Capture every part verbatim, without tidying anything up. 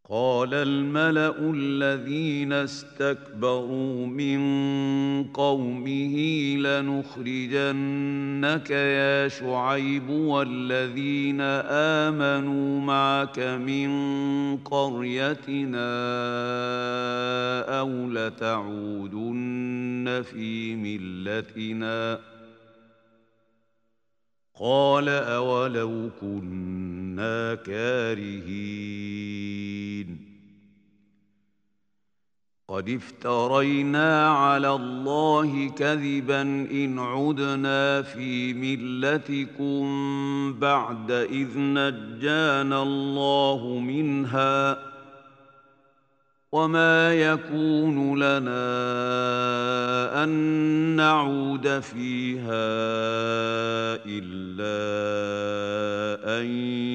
قال الملأ الذين استكبروا من قومه لنخرجنك يا شعيب والذين آمنوا معك من قريتنا أو لتعودن في ملتنا قال أولو كنا كارهين قد افترينا على الله كذبا إن عدنا في ملتكم بعد إذ نجانا الله منها وما يكون لنا أن نعود فيها إلا أن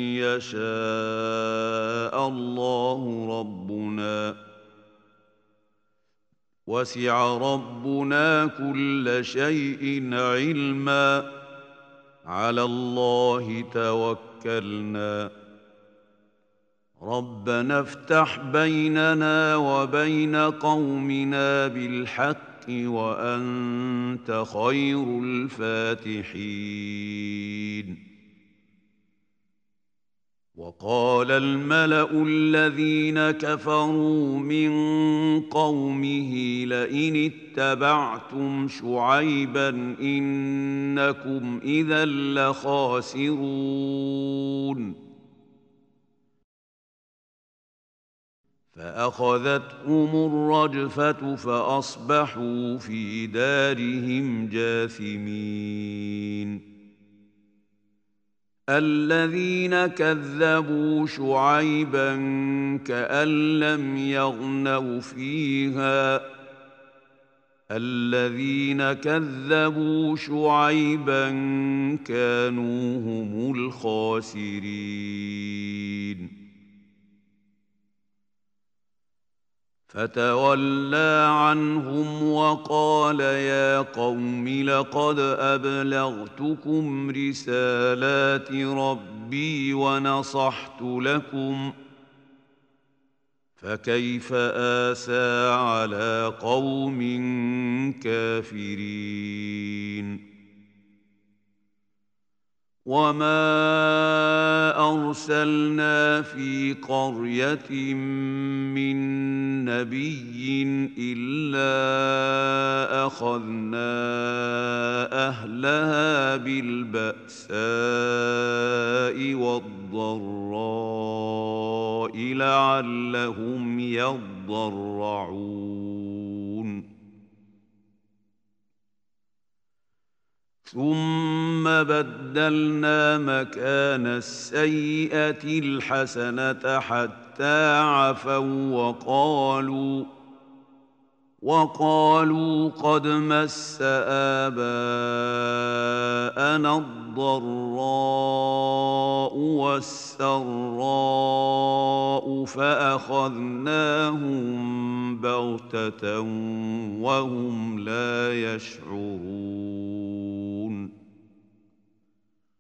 يشاء الله ربنا وسع ربنا كل شيء علما على الله توكلنا ربنا افتح بيننا وبين قومنا بالحق وأنت خير الفاتحين وقال الملأ الذين كفروا من قومه لئن اتبعتم شعيبا إنكم إذا لخاسرون فأخذتهم الرجفة فأصبحوا في دارهم جاثمين الذين كذبوا شعيبا كأن لم يغنوا فيها الذين كذبوا شعيبا كانوا هم الخاسرين فتولى عنهم وقال يا قوم لقد أبلغتكم رسالات ربي ونصحت لكم فكيف آسى على قوم كافرين وما أرسلنا في قرية من نبي إلا أخذنا أهلها بالبأساء والضراء لعلهم يضرعون ثم بدلنا مكان السيئة الحسنة حتى عفوا وقالوا وقالوا قد مس آباءنا الضراء والسراء فأخذناهم بغتة وهم لا يشعرون